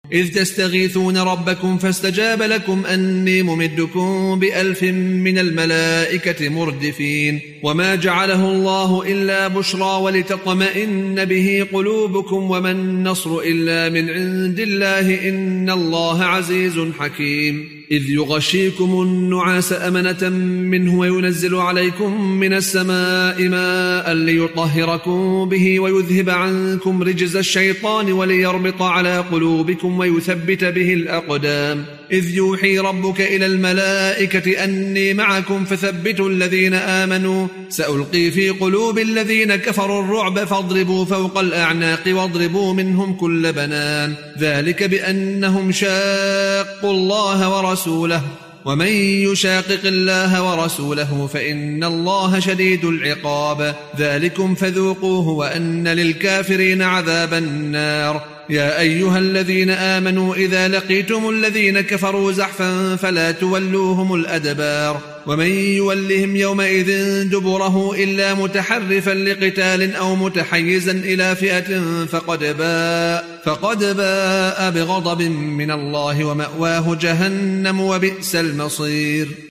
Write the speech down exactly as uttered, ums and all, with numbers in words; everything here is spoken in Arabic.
إذ تستغيثون ربكم فاستجاب لكم أني ممدكم بألف من الملائكة مردفين وما جعله الله إلا بشرى ولتطمئن به قلوبكم وما النصر إلا من عند الله إن الله عزيز حكيم إذ يغشيكم النعاس أمنة منه وينزل عليكم من السماء ماء ليطهركم به ويذهب عنكم رجز الشيطان وليربط على قلوبكم ويثبت به الأقدام إذ يوحي ربك إلى الملائكة أني معكم فثبتوا الذين آمنوا سألقي في قلوب الذين كفروا الرعب فاضربوا فوق الأعناق واضربوا منهم كل بنان ذلك بأنهم شاقوا الله ورسوله ومن يشاقق الله ورسوله فإن الله شديد العقاب ذلكم فذوقوه وأن للكافرين عذاب النار يا أيها الذين آمنوا إذا لقيتم الذين كفروا زحفا فلا تولوهم الأدبار ومن يولهم يومئذ دبره إلا متحرفا لقتال أو متحيزا إلى فئة فقد باء, فقد باء بغضب من الله ومأواه جهنم وبئس المصير